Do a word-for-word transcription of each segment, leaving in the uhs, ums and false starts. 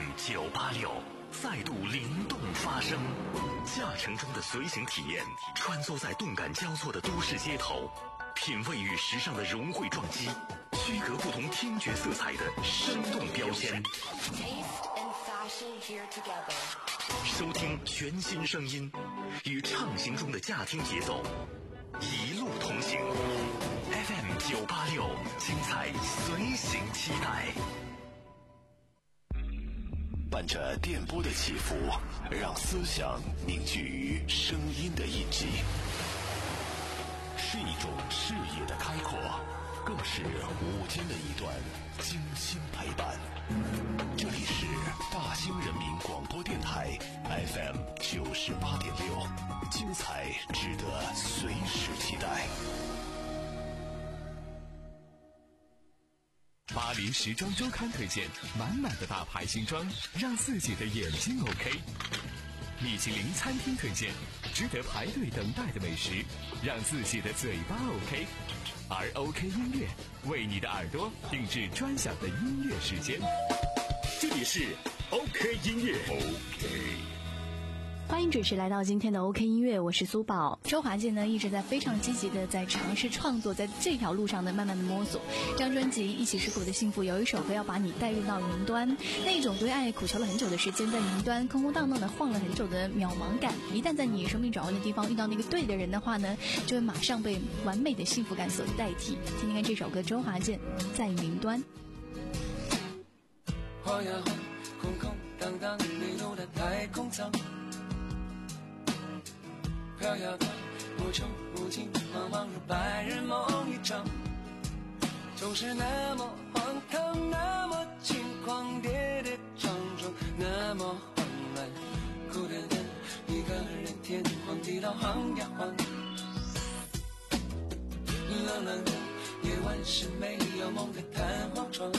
九八六再度灵动发声，驾乘中的随行体验，穿梭在动感交错的都市街头，品味与时尚的融汇撞击，区隔不同听觉色彩的生动标签。收听全新声音，与畅行中的驾听节奏，一路同行。F M 九八六，精彩随行期待。 伴着电波的起伏，让思想凝聚于声音的印记，是一种视野的开阔，更是午间的一段精心陪伴。这里是大兴人民广播电台 F M 九十八点六，精彩值得随时期待。 巴黎时装周刊推荐满满的大牌新装，让自己的眼睛 OK。米其林餐厅推荐值得排队等待的美食，让自己的嘴巴 OK。而 OK 音乐为你的耳朵定制专享的音乐时间。这里是 OK 音乐 OK。 欢迎准时来到今天的 OK 音乐，我是苏宝。周华健呢一直在非常积极的在尝试创作，在这条路上呢慢慢的摸索。这张专辑《一起是苦的幸福》有一首歌要把你带入到云端，那种对爱苦求了很久的时间，在云端空空荡荡的晃了很久的渺茫感，一旦在你生命转弯的地方遇到那个对的人的话呢，就会马上被完美的幸福感所代替。听听看这首歌，周华健在云端。 晃呀晃，空空荡荡迷路的太空舱，飘呀飘，无穷无尽，茫茫如白日梦一场，总是那么荒唐，那么轻狂，跌跌撞撞，那么慌乱，孤单的一个人，天荒地老晃呀晃，冷冷的夜晚是没有梦的弹簧床，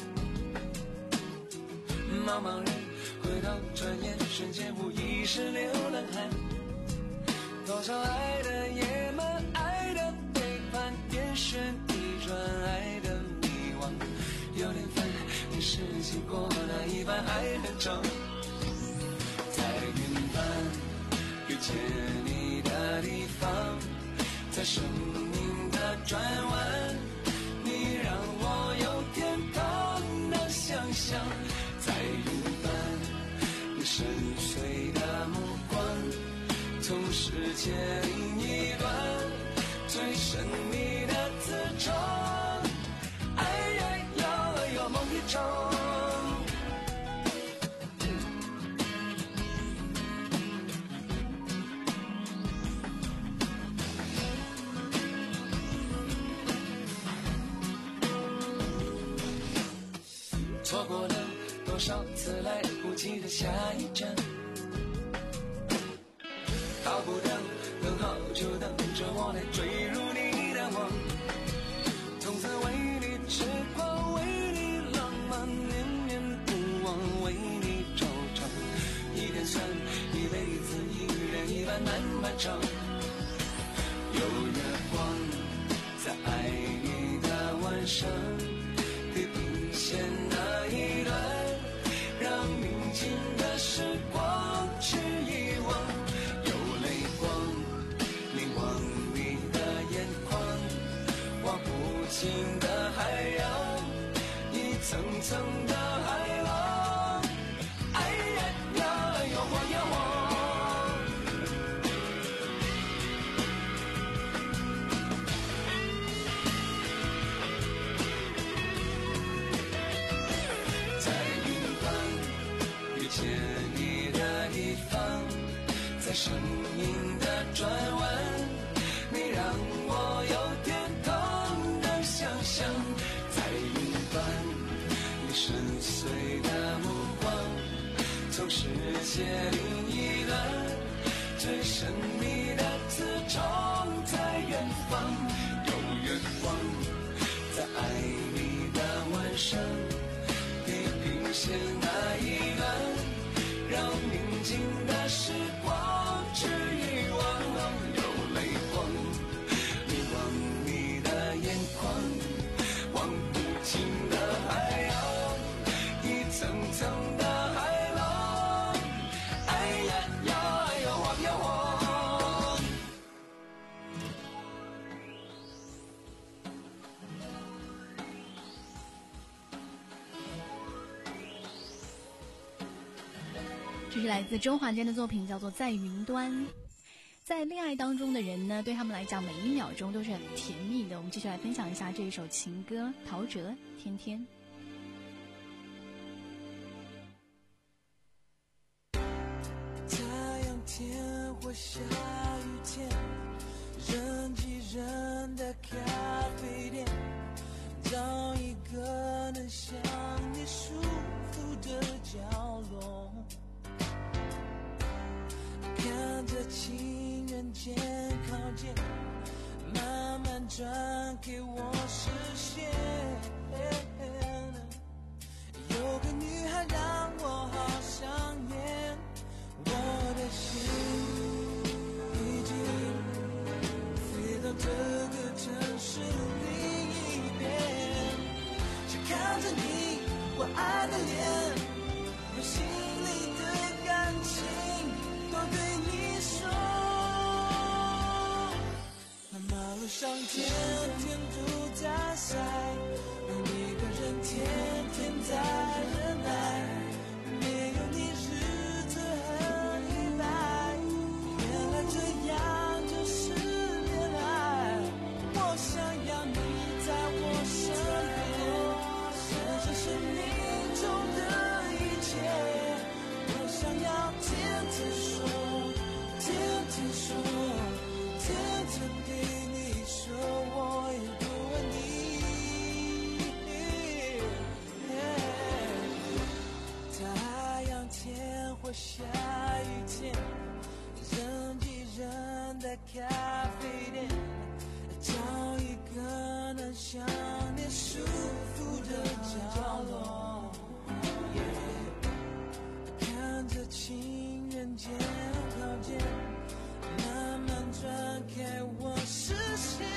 茫茫人回头转眼，瞬间无意识流冷汗，多少爱的野蛮，爱的背叛，天旋地转，爱的迷惘，有点烦，你是经过那一半还很长，在云端遇见你的地方，在生命的转弯，你让我有天堂的想象，在云端你深邃的目光，从世界另一端最神秘的自创，哎呀呀，有梦一场。错过了多少次来不及的下一站，逃不掉，等好久等着我来坠入你的网，从此为你痴狂，为你浪漫，念念不忘，为你惆怅，一点酸，一辈子一人一半难漫长，有月光在爱你的晚上，地平线那一端，让宁静的时光去遗忘，有泪光凝望你的眼眶，望不尽的海洋，一层层的海浪，哎呀呀，又晃呀晃，在云端遇见你的地方，在生命的转弯，你让我有天堂的想象，在云端你深邃的目光，从世界另一端最神秘的自创，在远方有月光，在爱你的晚上，地平线那一端，让宁静的时光去遗忘，有泪光凝望你的眼眶，望不尽的海洋，一层层的海这是来自周华健的作品，叫做《在云端》。在恋爱当中的人呢，对他们来讲，每一秒钟都是很甜蜜的。我们继续来分享一下这一首情歌，陶喆《天天》。 太阳天或下雨天，人挤人的咖啡店，找一个能向你舒服的角落，看着情人节靠近，慢慢转给我视线。有个女孩让我好想念，我的心已经飞到这个城市另一边，只看着你我爱的脸，把心里的感情都对你说。那马路上天天都在晒，而一个人天天在忍耐，没有你日子很黑白，原来这样就是恋爱。我想要你在我身边，享受生命中的一切，我想要天天说，天天说，天天对你说我有多爱你。太阳天或下雨天，人挤人的咖啡店，找一个能向你舒服的角落，看着情人节靠近，慢慢转开我视线。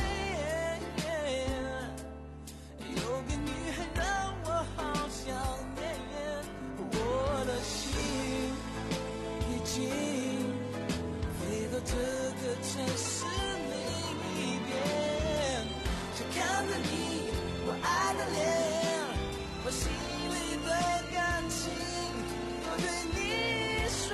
有个女孩让我好想念，我的心已经飞到这个城市另一边，只看着你我爱的脸，把心里的感情都对你说。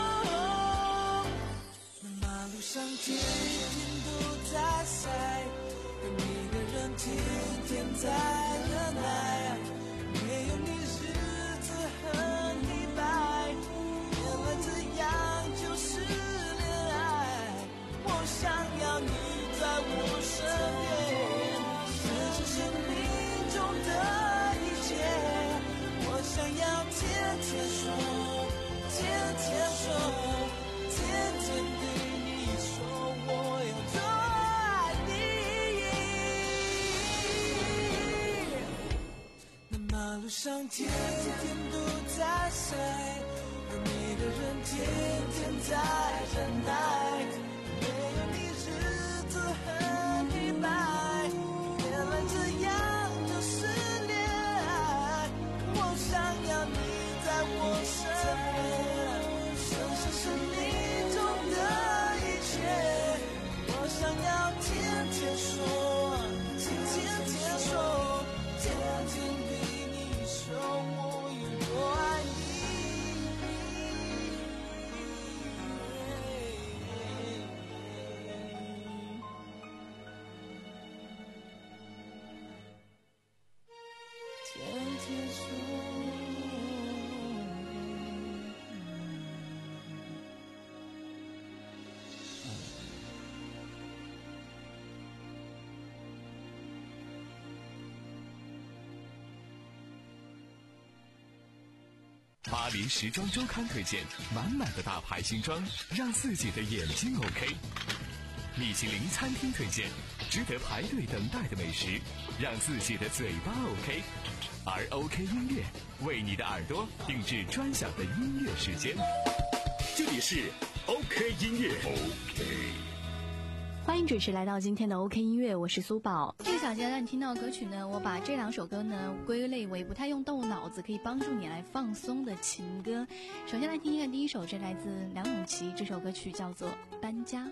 那马路上天天都在晒，而每个人天天在忍耐，没有你日子很黑白，原来这样就是恋爱。我想要你在我身边，这是生命中的一切，我想要天天说，天天说，天天对你说我有多爱你。那马路上天天都在晒，而每个人天天在忍耐，没有你日子很黑白，原来这样就是恋爱。我想要你在我身边，享受生命中的一切，我想要天天说，天天说，天天对你说我有多爱你。天天说。 巴黎时装周刊推荐满满的大牌新装，让自己的眼睛 OK。米其林餐厅推荐值得排队等待的美食，让自己的嘴巴 OK。而 OK 音乐为你的耳朵定制专享的音乐时间。 这里是 OK 音乐 OK。 欢迎准时来到今天的 OK 音乐，我是苏宝。这个小节让你听到的歌曲呢，我把这两首歌呢归类为不太用动脑子，可以帮助你来放松的情歌。首先来听一看第一首，这来自梁咏琪，这首歌曲叫做《搬家》。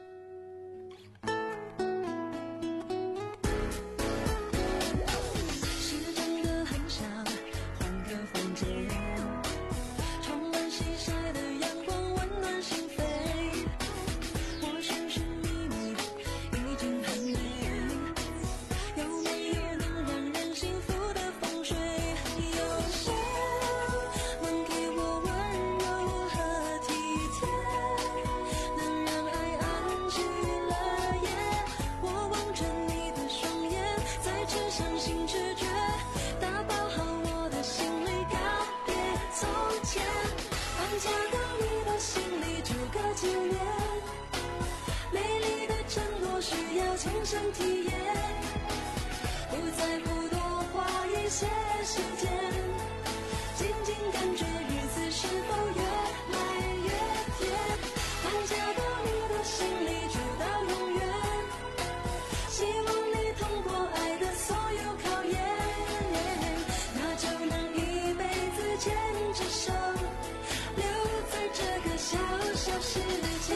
时长得很像，换个房间，充满西晒的阳光。 体验，不在乎多花一些时间，静静感觉日子是否越来越甜，搬家到你的心里住到永远，希望你通过爱的所有考验，那就能一辈子牵着手留在这个小小世界。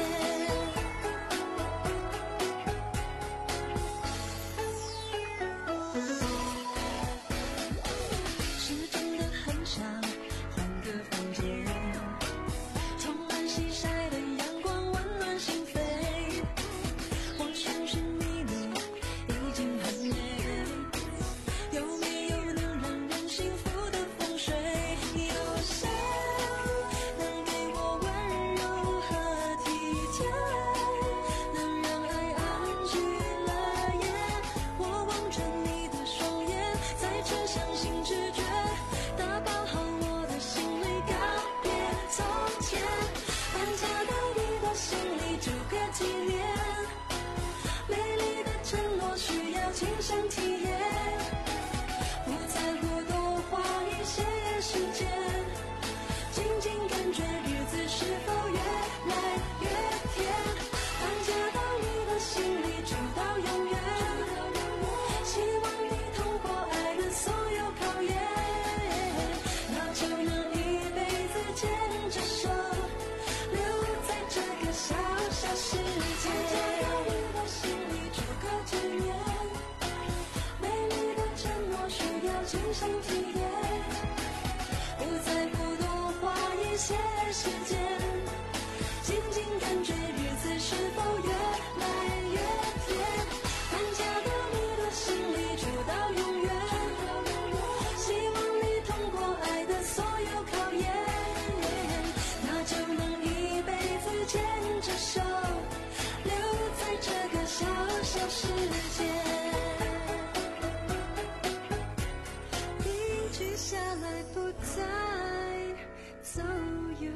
是真的很想换个房间，充满西晒的阳光温暖心扉，我寻寻觅觅已经很累，有没有能让人幸福的风水？有谁能给我温柔和体贴，能让爱安居乐业？我望着你的双眼，在车厢心直觉，打包好我的行李，告别从前，搬家到你的心里住个几年，美丽的承诺需要亲身体验，不在乎多花一些时间，静静感觉日子是否越来越甜，搬家到你的心里住到永远，希望你通过爱的所有考验，那就能一辈子牵着手留在这个小小世界。搬家到你的心里住个几年，美丽的承诺需要亲身体验，不在乎多花一些时间，静静感觉日子是否越来越甜，搬家到你的心里住到永远，希望你通过爱的所有考验，那就能一辈子牵着手留在这个小小世界，定居下来不再走远。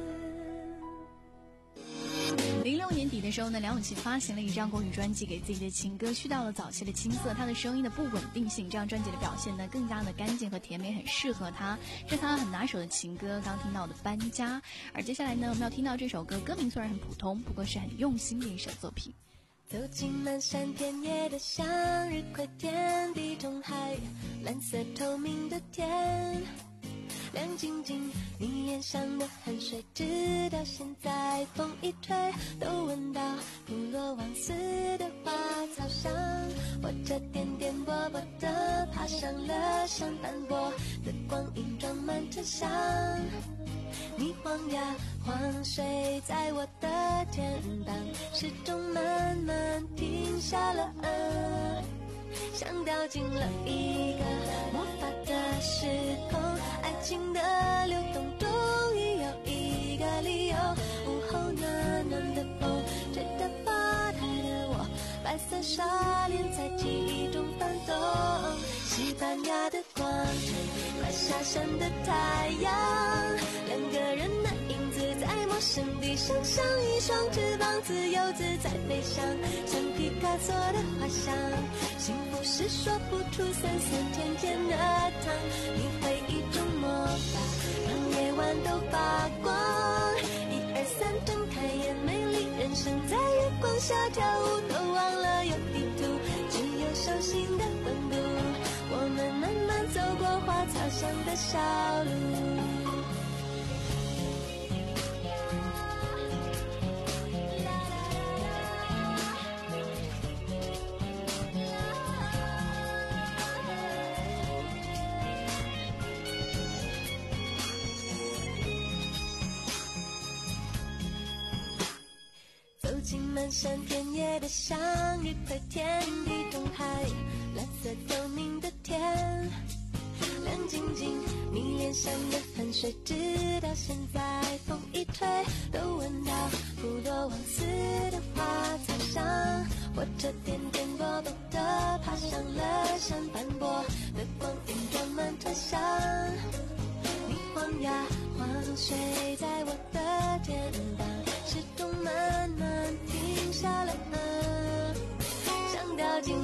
零六年底的时候呢，梁咏琪发行了一张国语专辑，给自己的情歌去掉了早期的青涩，她的声音的不稳定性，这张专辑的表现呢更加的干净和甜美，很适合她，是她很拿手的情歌。刚听到的搬家，而接下来呢，我们要听到这首歌，歌名虽然很普通，不过是很用心的一首作品。 走进漫山遍野的向日葵田，地中海蓝色透明的天，亮晶晶你脸上的汗水，直到现在风一吹都闻到普罗旺斯的花草香，我这颠颠簸簸的爬上了山斑驳的光影装满车厢，你晃呀晃睡在我的肩膀，时钟慢慢停下了，嗯，像掉进了一个魔法的时空，爱情的流动终于有一个理由，午后暖暖的风吹着发呆的我，白色纱帘在记忆中翻动，西班牙的广场，快下山的太阳，两个人的影子在陌生地上像一双翅膀，自由自在飞翔，像皮卡索的画像，幸福是说不出酸酸甜甜的糖，你会一种魔法让夜晚都发光，一二三睁开眼，美丽人生在月光下跳舞，都忘了有地图，只有手心的温度，我们慢慢走过花草香的小路。走进漫山遍野的向日葵田，地中海蓝色透明的天，亮晶晶你脸上的汗水，直到现在风一吹都闻到普罗旺斯的花草香，我这颠颠簸簸的爬上了山斑驳的光影装满车厢，你晃呀晃睡在我的肩膀，时钟慢慢停下了，像掉进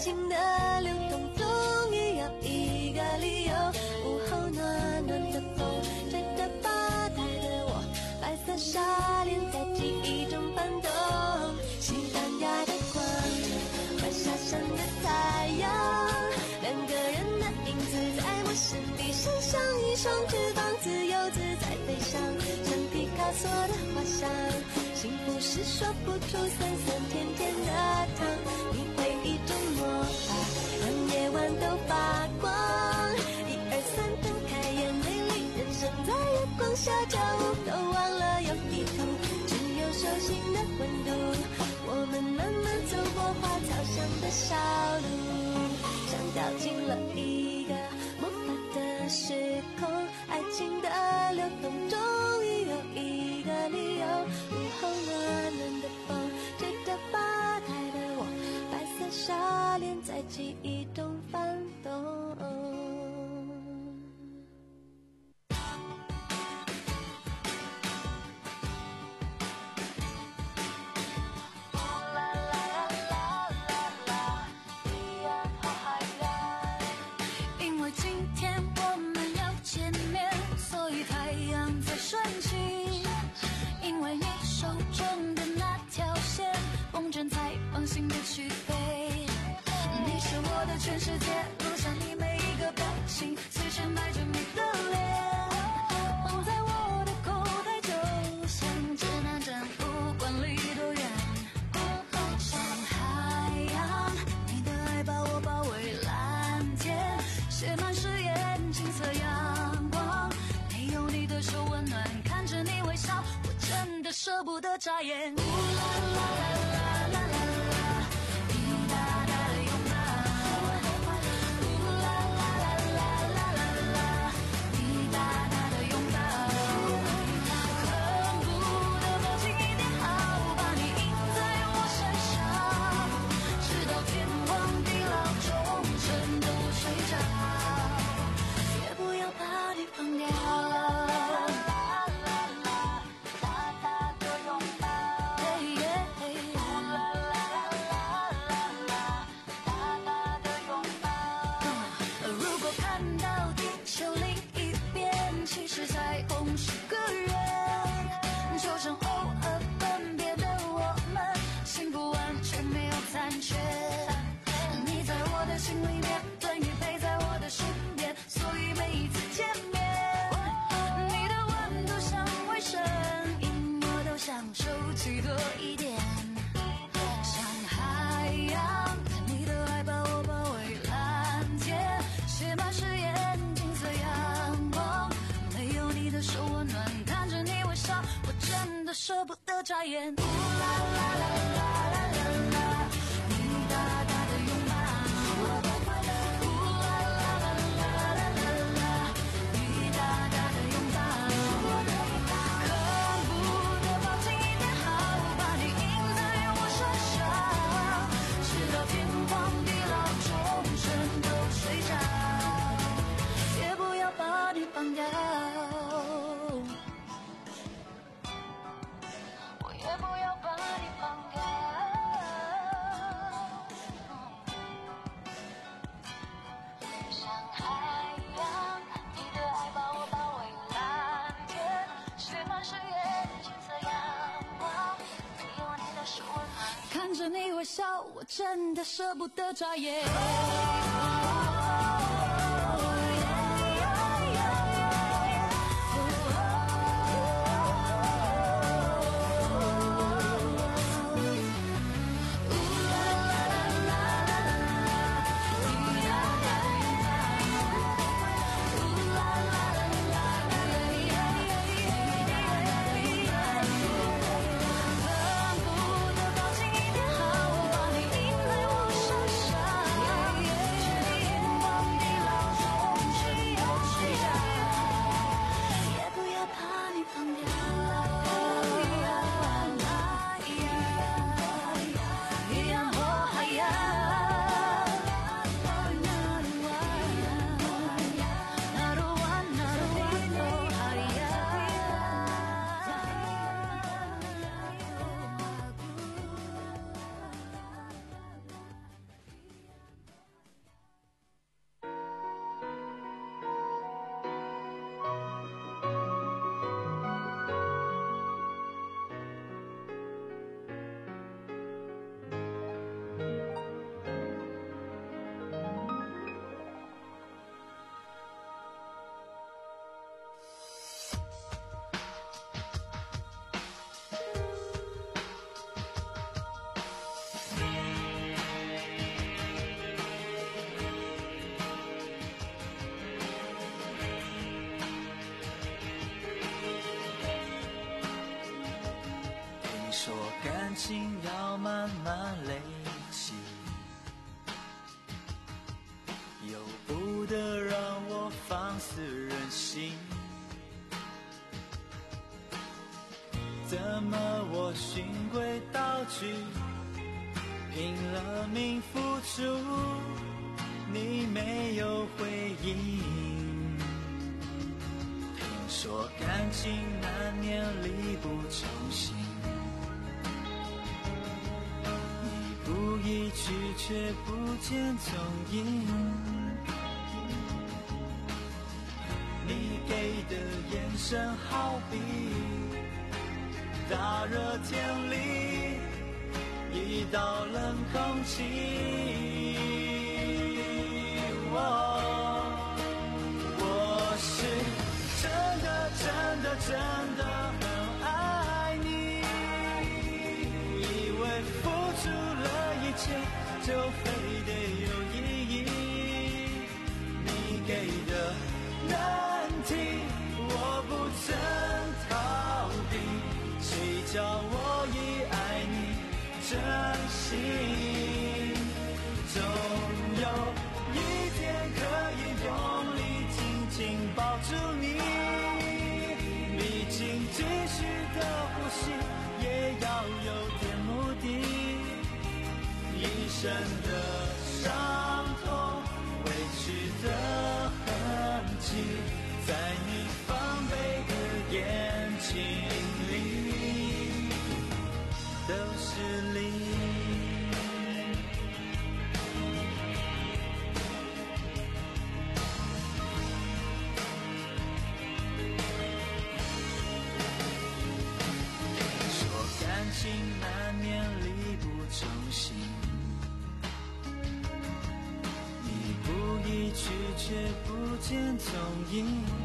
情的流动终于有一个理由。午后暖暖的风吹着吧台的我，白色纱帘在记忆中翻动，西班牙的光晚霞上的太阳，两个人的影子在陌生地身上，一双翅膀自由自在飞翔，像皮卡索的画像。幸福是说不出酸酸甜甜的糖，你回忆中魔法让夜晚都发光。一二三睁开眼，美丽人生在月光下跳舞，都忘了有地图，只有手心的温度。我们慢慢走过花草香的小路，像掉进了一个魔法的时空，爱情的流动终于有一个理由。午后暖暖的风吹着吧台的我，白色纱帘在记忆中翻动。 全世界录下你每一个表情，随身带着你的脸，放在我的口袋，就像指南针，不管离多远。像海洋，你的爱把我包围，蓝天写满誓言，金色阳光，没有你的手温暖，看着你微笑，我真的舍不得眨眼。呜啦啦啦啦啦啦，滴答答的拥抱。舍不得眨眼。呜啦啦啦啦啦啦啦，滴答答的拥抱。呜啦啦啦啦啦啦啦，滴答答的拥抱。恨不得抱紧一点好，把你印在我身上，直到天荒地老，终身都睡着，也不要把你放掉。也不要把你放开，像海洋，你的爱把我包围，蓝天写满誓言，金色阳光，没有你的手温暖，看着你微笑，我真的舍不得眨眼。 不得让我放肆任性。怎么我循规蹈矩，拼了命付出，你没有回应？听说感情难免力不从心，你不移去却不见踪影，你给的眼神好比大热天里一道冷空气。哦，我是真的真的真的很爱你，以为付出了一切就非得有意义，你给的难题我不曾逃避，谁叫我已爱你真心？总有一天可以用力紧紧抱住你，历经继续的呼吸也要有点目的，一生的伤痛委屈的痕迹在你防备的眼睛里都是泪。说感情难免力不从心，你不移去却不见踪影，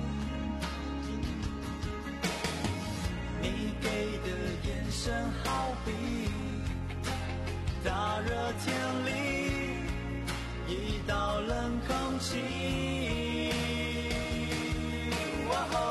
你给的眼神好比大热天里一道冷空气。哦，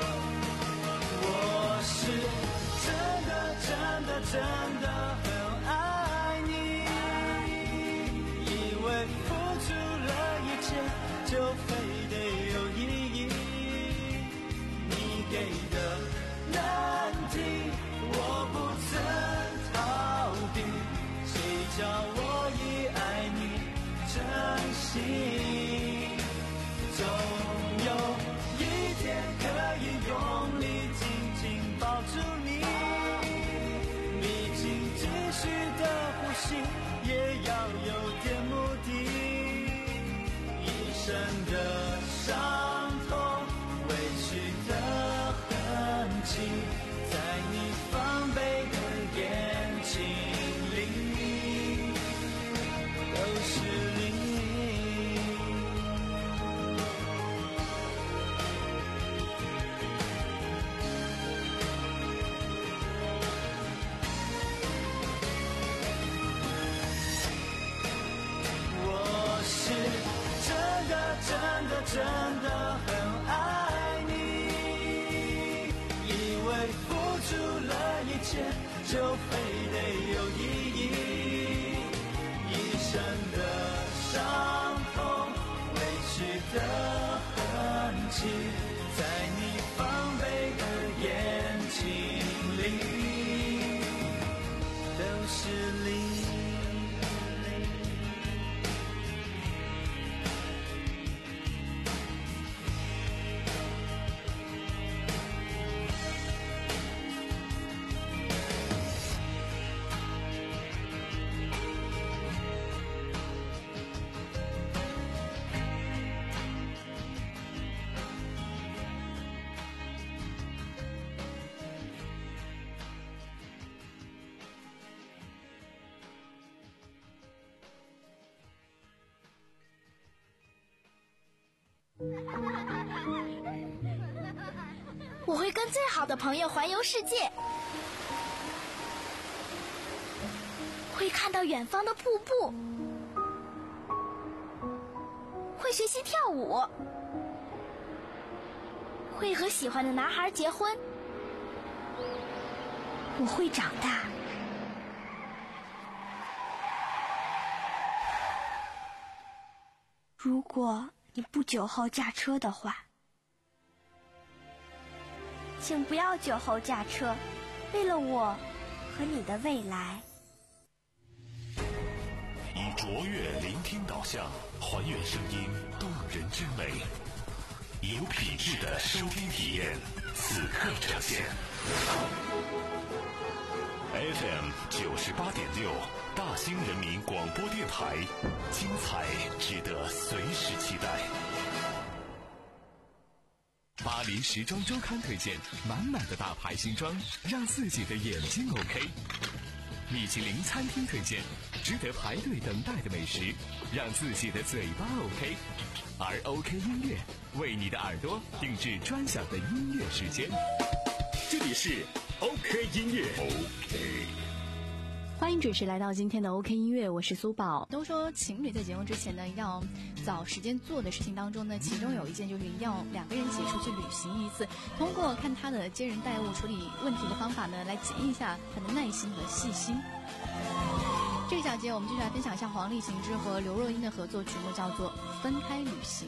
我是真的真的真的很爱你，以为付出了一切就非得有意义，你给的难题我不曾逃避，谁叫我已爱你真心？总有一天可以用力紧紧抱住你，历经继续的呼吸也要有点目的，一生的伤痛委屈的痕迹在你防备的眼睛里都是泪。我是真的真的真的很爱你，以为付出了一切就非得有意义，一生的伤痛委屈的痕迹在你防备的眼睛里都是泪。 我会跟最好的朋友环游世界，会看到远方的瀑布，会学习跳舞，会和喜欢的男孩结婚。我会长大。如果你不酒后驾车的话，请不要酒后驾车，为了我和你的未来。 以卓越聆听导向，还原声音动人之美，以有品质的收听体验，此刻呈现。F M 九十八点六，大兴人民广播电台，精彩值得随时期待。 巴黎时装周刊推荐满满的大牌新装，让自己的眼睛 OK。米其林餐厅推荐值得排队等待的美食，让自己的嘴巴 OK。而 OK 音乐为你的耳朵定制专享的音乐时间。这里是 OK 音乐 OK。 欢迎准时来到今天的 OK 音乐，我是苏宝。都说情侣在结婚之前呢，一定要找时间做的事情当中呢，其中有一件就是一定要两个人一起出去旅行一次，通过看他的接人待物、处理问题的方法呢，来检验一下他的耐心和细心。这个小节我们继续来分享一下黄立行之和刘若英的合作曲目，叫做《分开旅行》。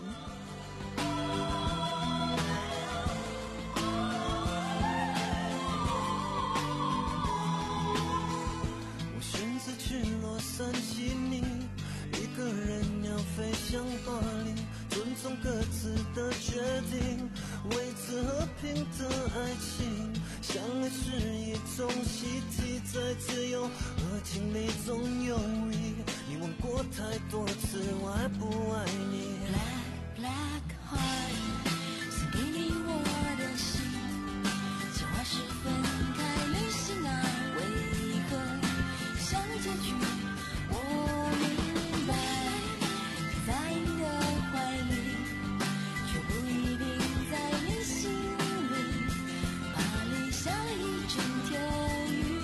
去洛杉矶，你一个人要飞向巴黎，尊重各自的决定，维持和平的爱情。相爱是一种习题，在自由和经历中游移。你问过太多次，我爱不爱你 Black black heart， 送给你我的心，计划是分开旅行啊，为何像结局，我明白，在你的怀里，却不一定在你心里。巴黎下了一整天雨。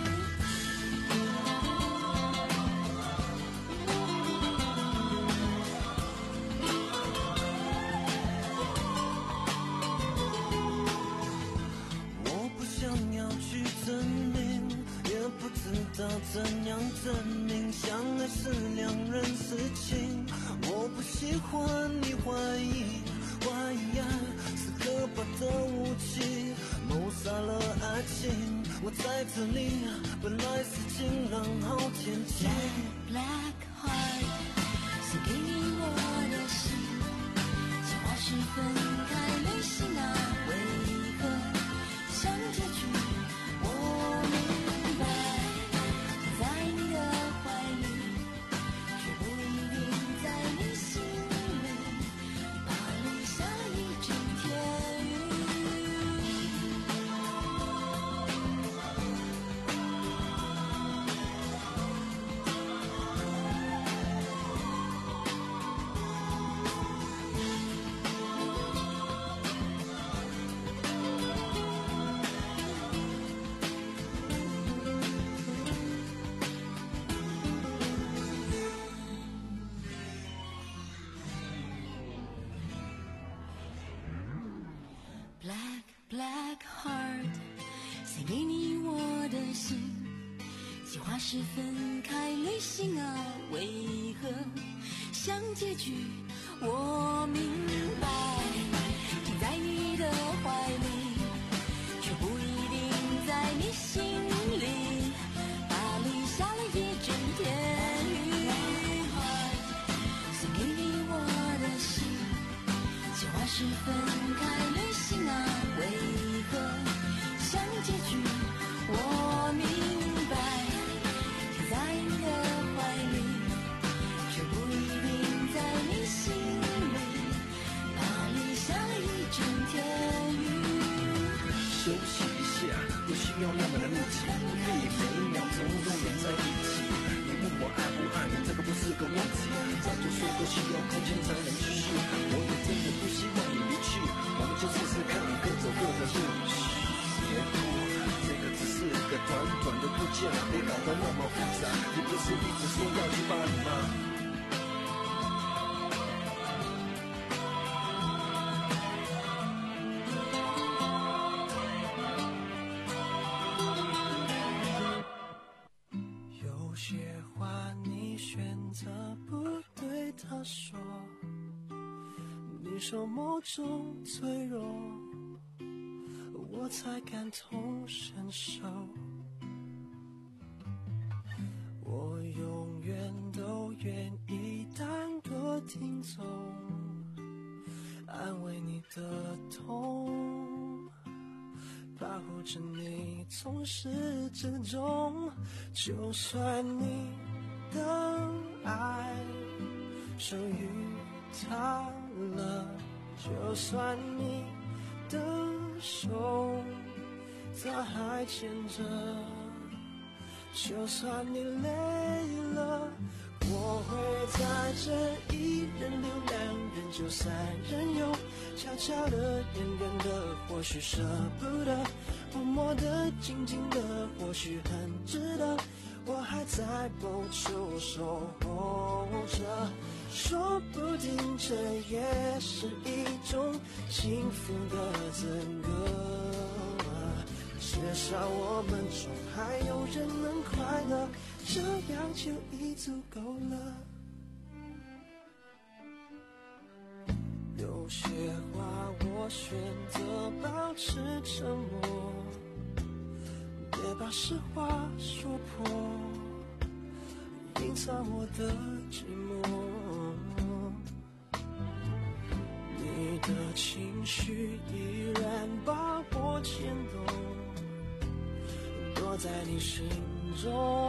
我不想要去证明，也不知道怎样证明，相爱是两人事情。我不喜欢你怀疑，怀疑爱是可怕的武器，谋杀了爱情。我在这里本来是晴朗好天气。 Black heart， 送给你我的心，计划是分开旅行啊，为何像结局？我明白，在你的怀里，却不一定在你心里。巴黎下了一整天雨。Black black heart， 送给你我的心，计划是分开旅行啊，为何像结局？我明白，停在你的怀里，却不一定在你心里。巴黎下了一整天雨，送给你我的心，计划是分开旅行啊，为何像结局？我明白，停在你的怀里，却不一定在你心里。巴黎下了一整天雨。 休息一下，不需要那么的密集，可以每一秒钟永远在一起。你问我爱不爱你，这个不是个问题，早就说过需要空间才能继续。我也真的不希望你离去，我们就是受某种脆弱，我才感同身受。我永远都愿意当个听众，安慰你的痛，保护着你从始至终。就算你的爱属于他了，就算你的手他还牵着，就算你累了，我会在这一人留两人就三人游，悄悄的远远的或许舍不得，默默的静静的或许很值得，我还在某处守候着，说不定这也是一种幸福的资格，至少我们中还有人能快乐，这样就已足够了。有些话我选择保持沉默，别把实话说破，隐藏我的寂寞。你的情绪依然把我牵动，躲在你心中，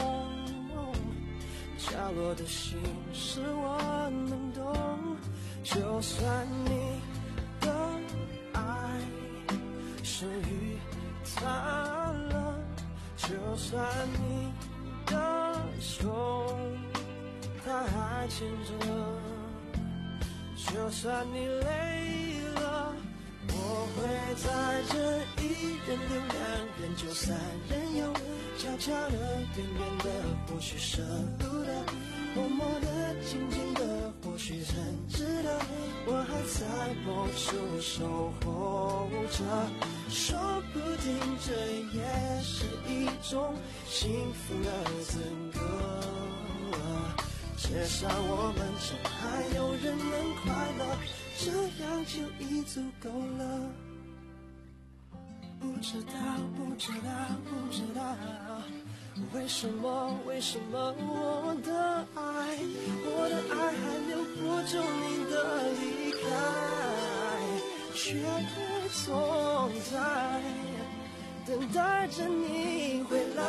角落的心事我能懂。就算你的爱属于他了，就算你的手他还牵着，就算你累了，我会在这一人留两人就三人游，悄悄的远远的或许舍不得，默默的静静的或许很值得，我还在某处守候着，说不定这也是一种幸福的资格，至少我们中还有人能快乐，这样就已足够了。不知道，不知道，不知道，为什么，为什么我的爱，我的爱还留不住你的离开，却总在等待着你回来。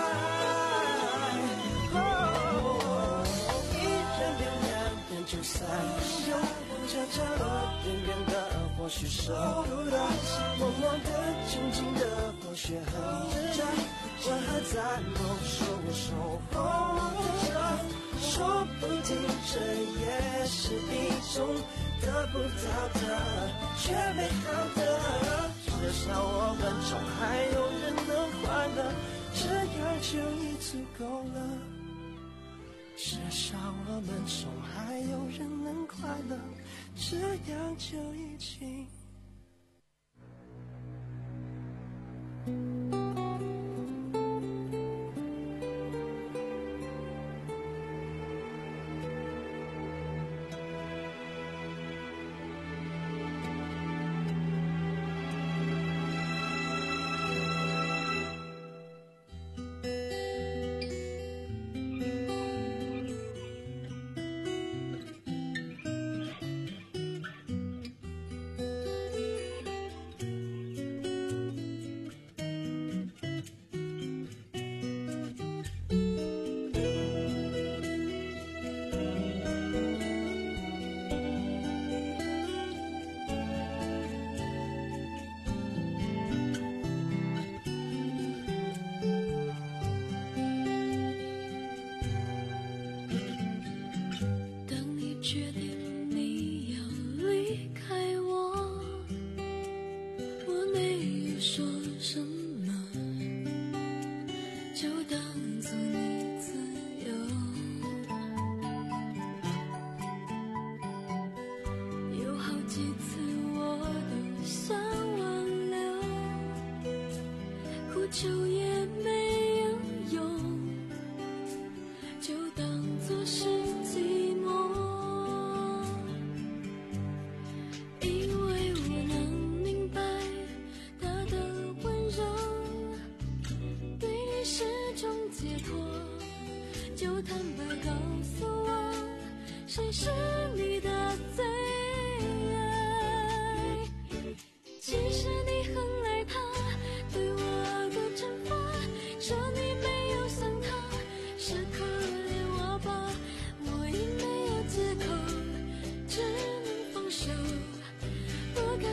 哦，一人留两人就三人游，悄悄的远远的或许舍不得，默默的静静的或许很值得，我还在某处守候着，说不定这也是一种得不到的却美好的，至少我们中还有人能快乐，这样就已足够了，至少我们中还有人能快乐，这样就已经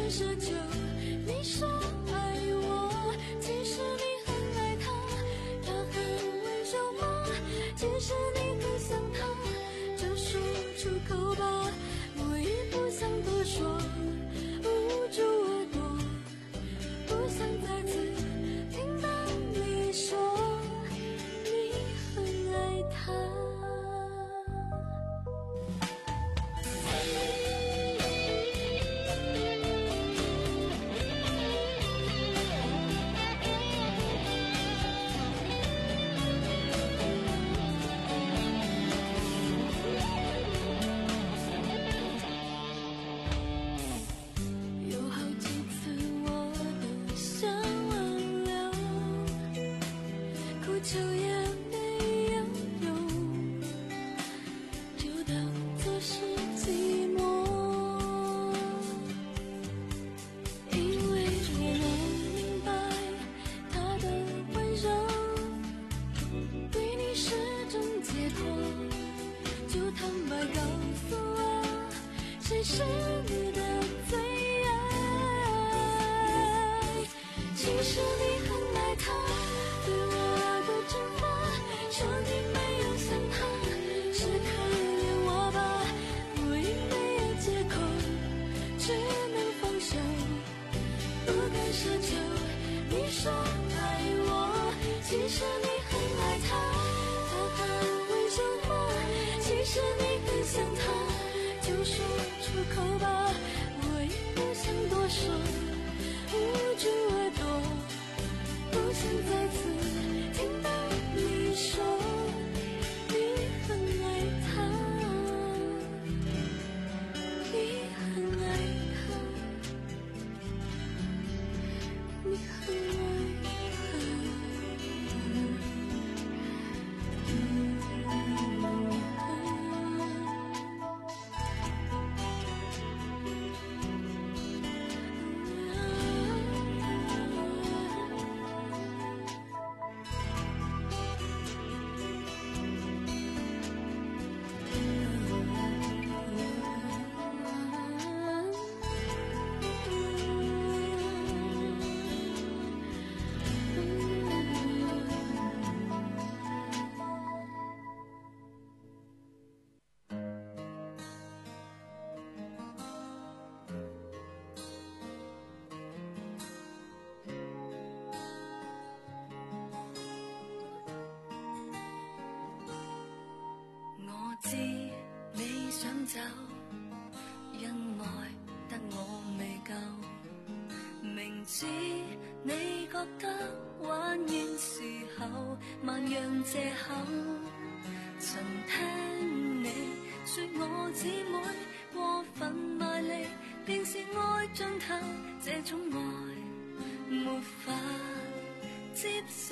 奢求。你说爱我，其实你很爱他，他很温柔吗？其实你很想他，就说出口吧，我也不想多说，捂住耳朵，不想再次听到你说你很爱他。有好几次我都想挽留，哭求也没有用，就当作是寂寞。因为我能明白他的温柔，对你是种解脱，就坦白告诉我，谁是你的最爱。其实你很爱他，对我的惩罚，说你没有想他，是可怜我吧，我也没有借口，只能放手，不敢奢求。你说爱我，其实你很爱他，他很温柔吗？其实你很想他，就说出口吧，我也不想多说，捂住耳朵，不想再次听到你说你很爱他，你很爱他，你很爱知你想走，因愛得我未夠，明知你覺得玩完時候萬樣藉口，曾聽你說我姊妹過分賣力，便是愛盡頭，這種愛沒法接受。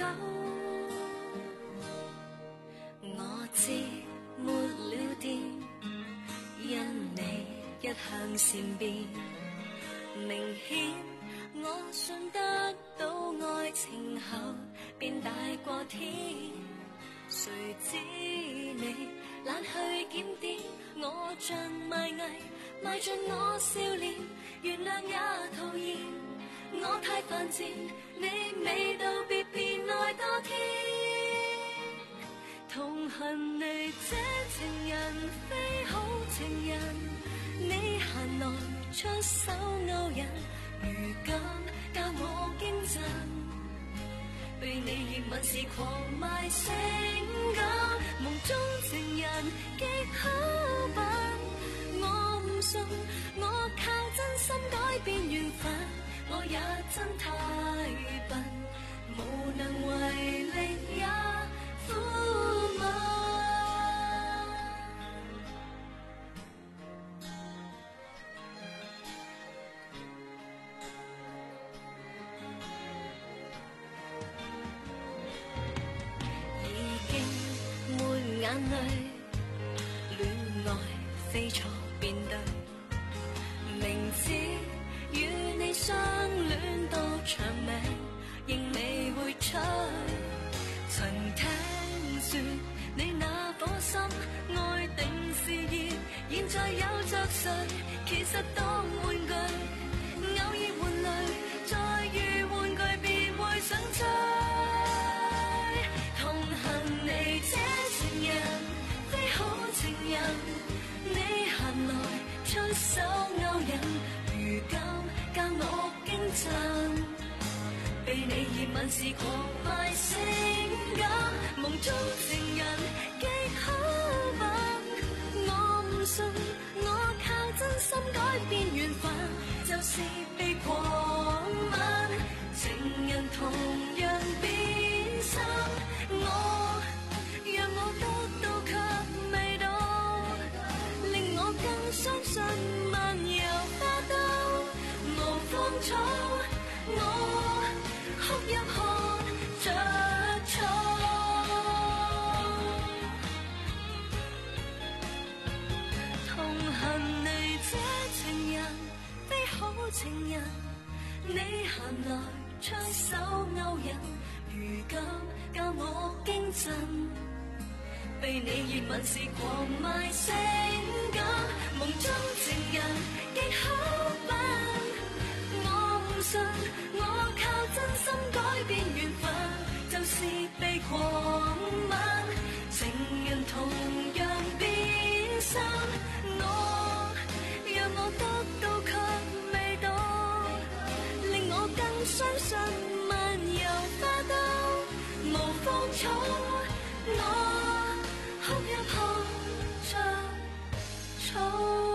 我知沒了電，因你一向善變，明顯我信得到愛情後便大過天，誰知你懶去檢點，我像賣藝賣盡我笑臉，原諒也徒然，我太犯賤，你未到別變愛多天。同行你這情人非好情人，你閒來出手勾引，如今教我驚震，被你熱吻時狂賣性感，夢中情人極口笨，我唔信，我靠真心改變緣分，我也真太笨，無能為力也苦悶。已經沒眼淚，戀愛非錯便對，明知與你相戀到長命，仍未會吹。曾聽說你那顆心愛定是熱，現在有着誰？其實當玩具，偶還是狂賣性感，夢中情人極好吧，我唔信，我靠真心改變緣分，就是被狂吻，情人同樣變心，我讓我得到卻未到，令我更相信漫遊花都無芳草，我哭泣看着草。同行你這情人非好情人，你閒來吹手勾引，如今教我驚震，被你熱吻是狂賣性感，夢中情人極好品，我唔信，我靠真心改變緣分，就是被狂吻，情人同樣變心，我讓我得到卻未到，令我更相信漫遊花都無芳草，我哭泣看着草。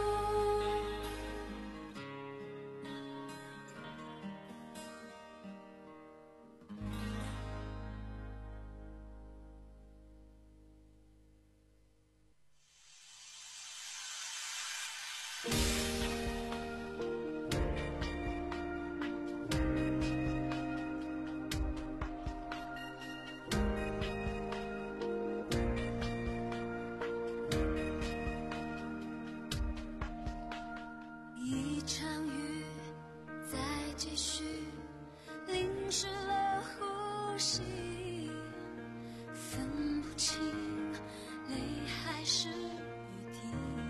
一场雨在继续，淋湿了呼吸，分不清泪还是雨滴，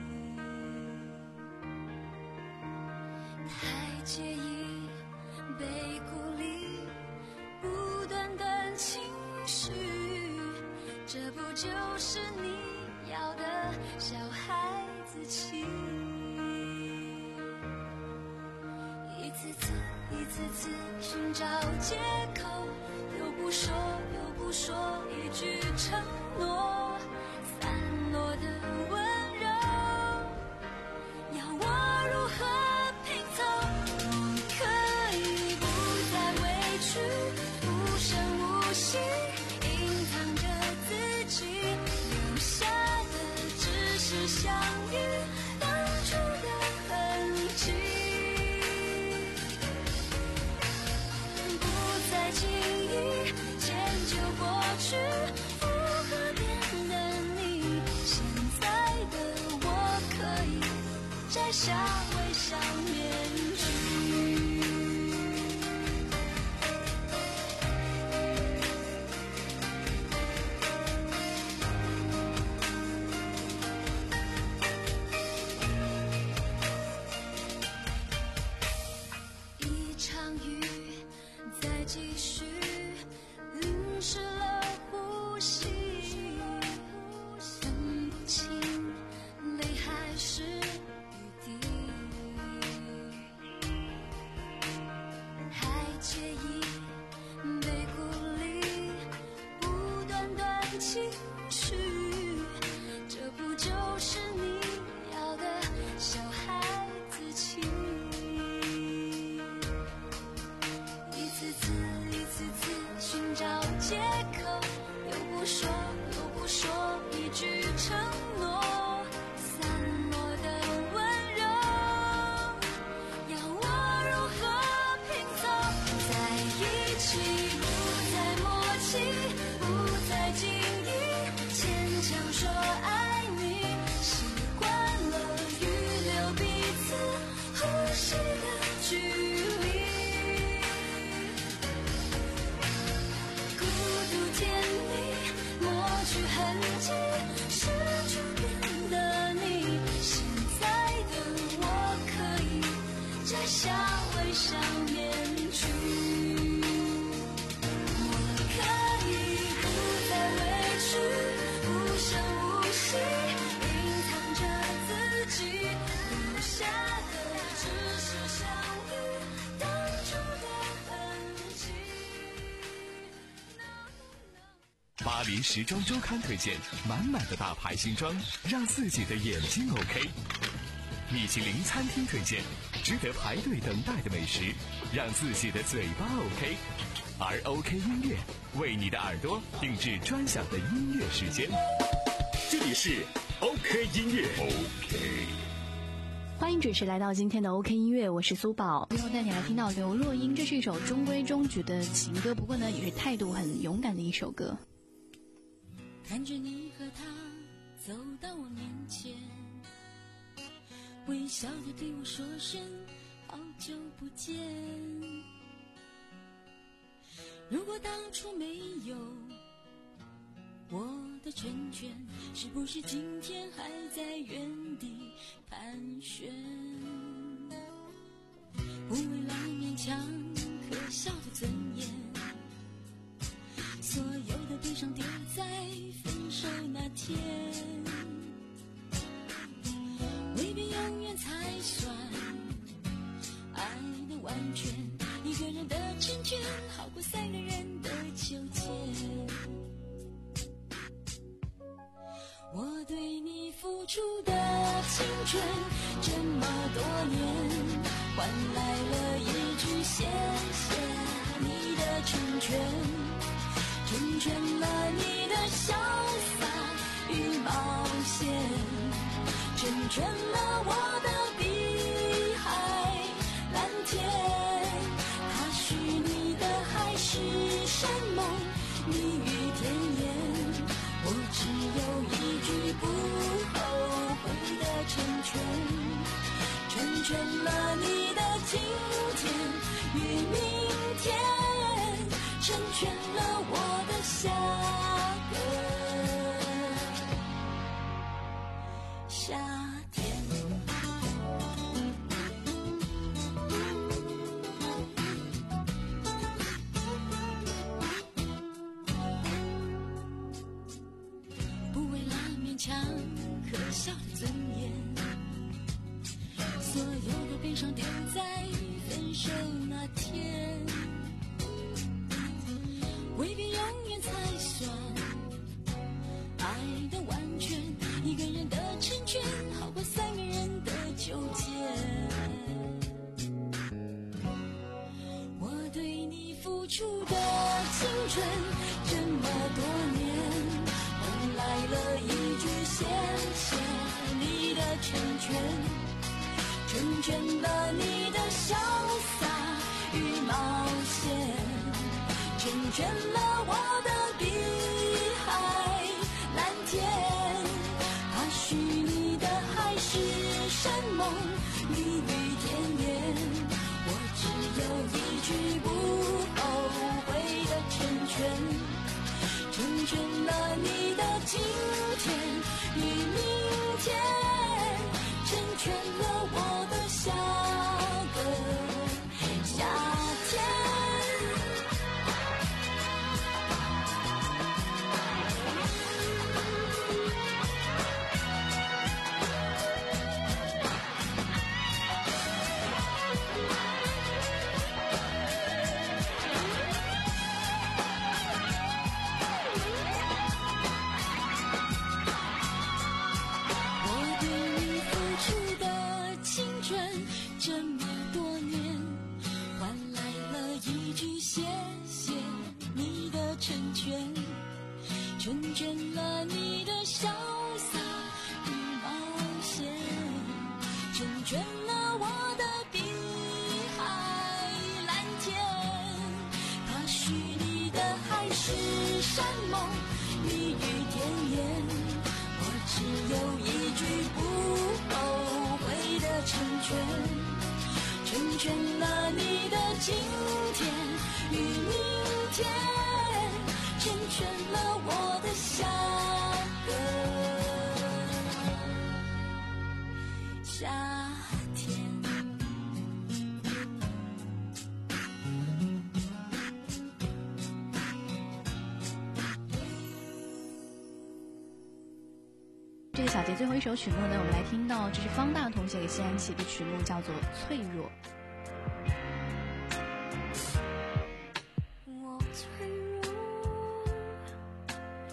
太介意被孤立，不断的情绪，这不就是你要的小孩子气？一次次一次次寻找借口，又不说又不说一句承诺，散落的温柔要我如何拼凑？我可以不再委屈，无声无息隐藏着自己，留下的只是相遇当初的痕迹，轻易迁就过去，复合变的你，现在的我可以摘下微笑面具。一场雨再继续，淋湿了呼吸，分不清泪还是雨滴，还介意被孤立，不断断情绪，这不就是你要的小孩子气？一次次一次次寻找借口，又不说又不说一句承诺，散落的温柔要我如何拼凑？在一起不再默契，不再经意牵强说爱你，习惯了预留彼此呼吸的距离，甜蜜抹去痕迹，是初变的你，现在的我可以摘下微笑面具，我可以不再委屈，无声无息隐藏着自己，留下的只是相遇当初的痕迹。 巴黎时装周刊推荐，满满的大牌新装，让自己的眼睛 OK。米其林餐厅推荐，值得排队等待的美食，让自己的嘴巴 OK。而 OK 音乐为你的耳朵定制专享的音乐时间。 这里是 OK 音乐 OK。 欢迎准时来到今天的 OK 音乐，我是苏宝。最后带你来听到刘若英，这是一首中规中矩的情歌，不过呢也是态度很勇敢的一首歌。 看着你和他走到我面前，微笑着对我说声好久不见。如果当初没有我的成全，是不是今天还在原地盘旋？不为了勉强可笑的尊严，所有的悲伤丢在分手那天，未必永远才算爱的完全，一个人的成全好过三个人的纠结。我对你付出的青春这么多年，换来了一句谢谢你的成全，成全了你的潇洒与冒险，成全了我的碧海蓝天。他许你的海誓山盟，蜜语甜言，我只有一句不后悔的成全，成全了你的今天与明天，成全了我的下个夏天。强可笑的尊严，所有的悲伤丢在分手那天，未必永远才算爱的完全，一个人的成全好过三个人的纠结。我对你付出的青春这么多年，换来了一句谢谢你的成全，成全了你的潇洒与冒险，成全了我的碧海蓝天。他许你的海誓山盟，蜜语甜言，我只有一句不后悔的成全，成全了你的今天与明天，成全了我的下个夏天。成全了你的潇洒与冒险，成全了我的碧海蓝天。他许你的海誓山盟，蜜语甜言，我只有一句不后悔的成全，成全了你的今天与明天，成全了我的下个夏天。 这个小节最后一首曲目呢，我们来听到这是方大同写给谢安琪的曲目，叫做《脆弱》。 我脆弱，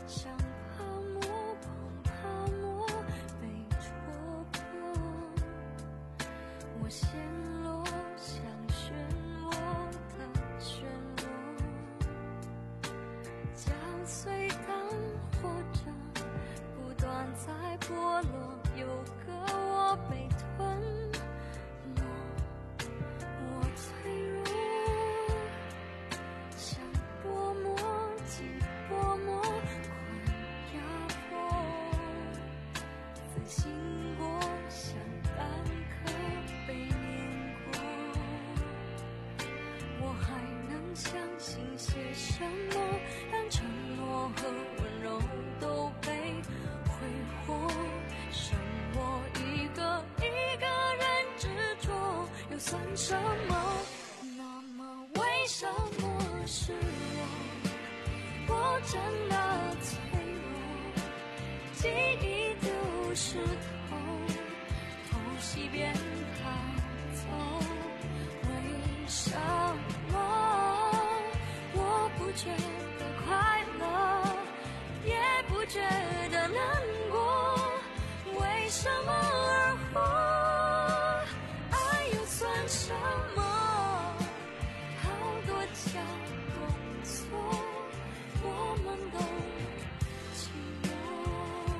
些什么？当承诺和温柔都被挥霍，剩我一个一个人执着，又算什么？那么为什么是我？我真的脆弱，记忆丢石头，偷袭边逃走。为什么我不觉得快乐，也不觉得难过？为什么而活？爱又算什么？好多假动作，我们都寂寞。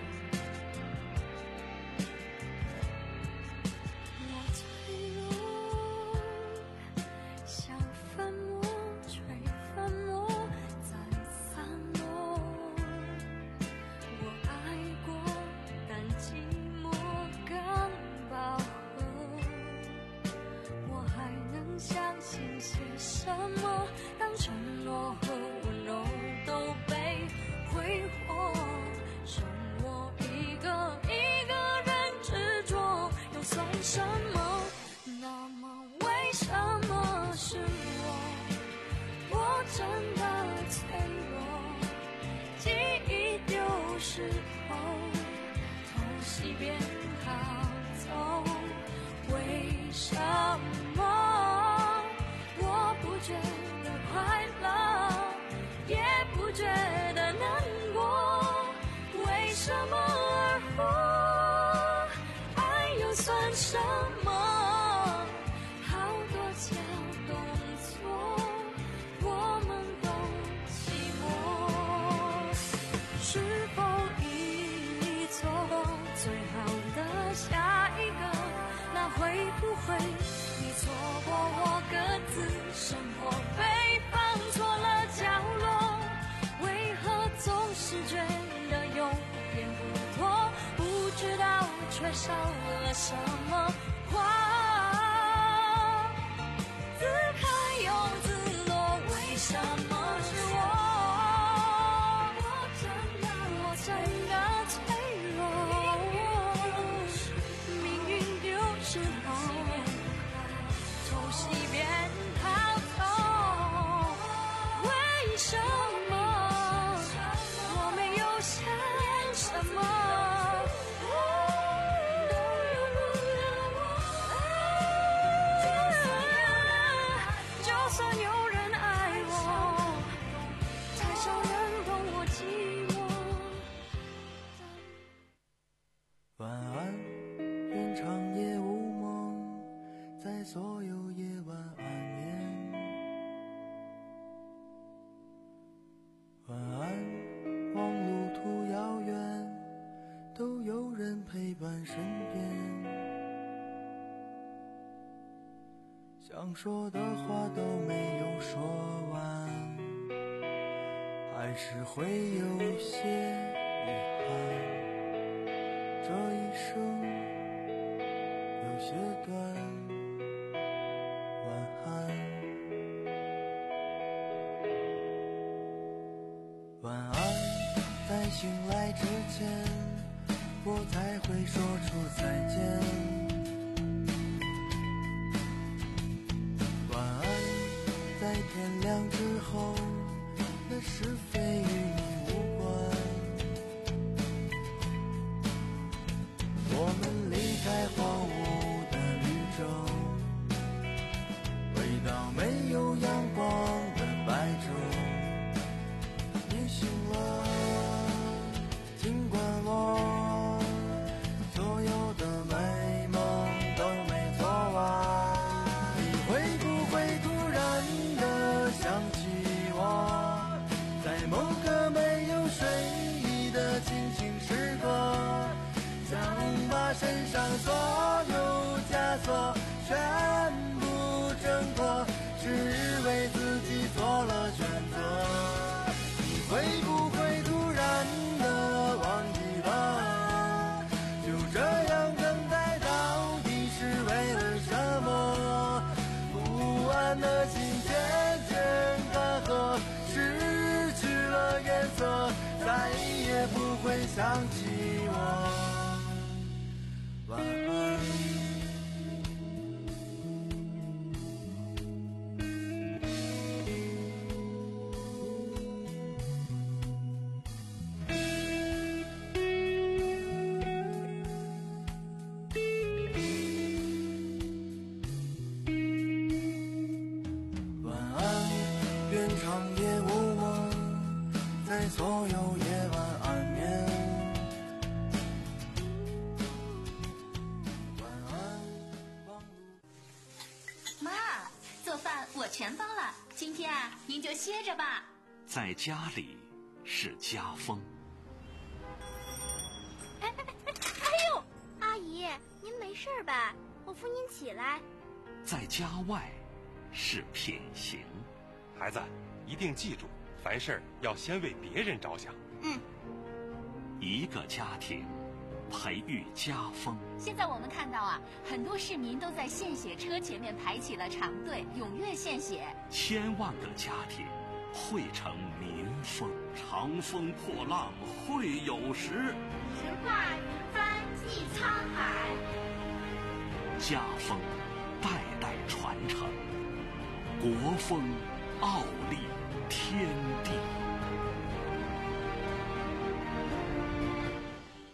我脆弱，像粉末吹粉末再散落。我爱过，但寂寞更饱和。我还能相信些什么？当承诺和温柔都被挥霍，剩我一个一个人执着，又算什么？那么为什么是我？我真的脆弱，记忆丢石头，偷袭边逃走。为什么我不觉得快乐，也不觉得难过？为什么而活？爱又算什么？好多假动作，我们都寂寞。是否已错过最好的下一个？那会不会你错过我各自生活，被放错了角落？为何总是觉得有点不妥？不知道缺少了什么话，自开又自落，为什么是我？我真的，我真的脆弱，命运丢石头，偷袭边逃走。为什么我没有想什么？就算有人爱我，太少人懂我寂寞。 晚安，愿长夜无梦，在所有夜晚安眠。晚安，望路途遥远，都有人陪伴身边。想说的话都没有说完，还是会有些遗憾。这一生有些短，晚安。晚安，在醒来之前，我才会说出再见。晚安，在天亮之后，那是非与你无关。我们离开荒芜的绿洲，回到没有阳光的白昼。你醒了，尽管我所有的美梦都没做完。你会不会突然的想起我，在某个美忘记我。晚安。晚安，愿长夜无我，在所有夜晚安眠。晚安，望路。 妈，做饭我全包了，今天啊，您就歇着吧。 在家里是家风。 哎哎哎哎呦，阿姨，您没事吧？我扶您起来。 在家外是品行。 孩子，一定记住，凡事要先为别人着想。 嗯。 一个家庭培育家风。 现在我们看到啊，很多市民都在献血车前面排起了长队，踊跃献血。 千万个家庭汇成民风。长风破浪会有时， 直挂云帆济沧海。 家风代代传承，国风傲立天地。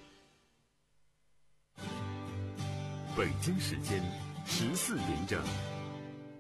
北京时间十四点整。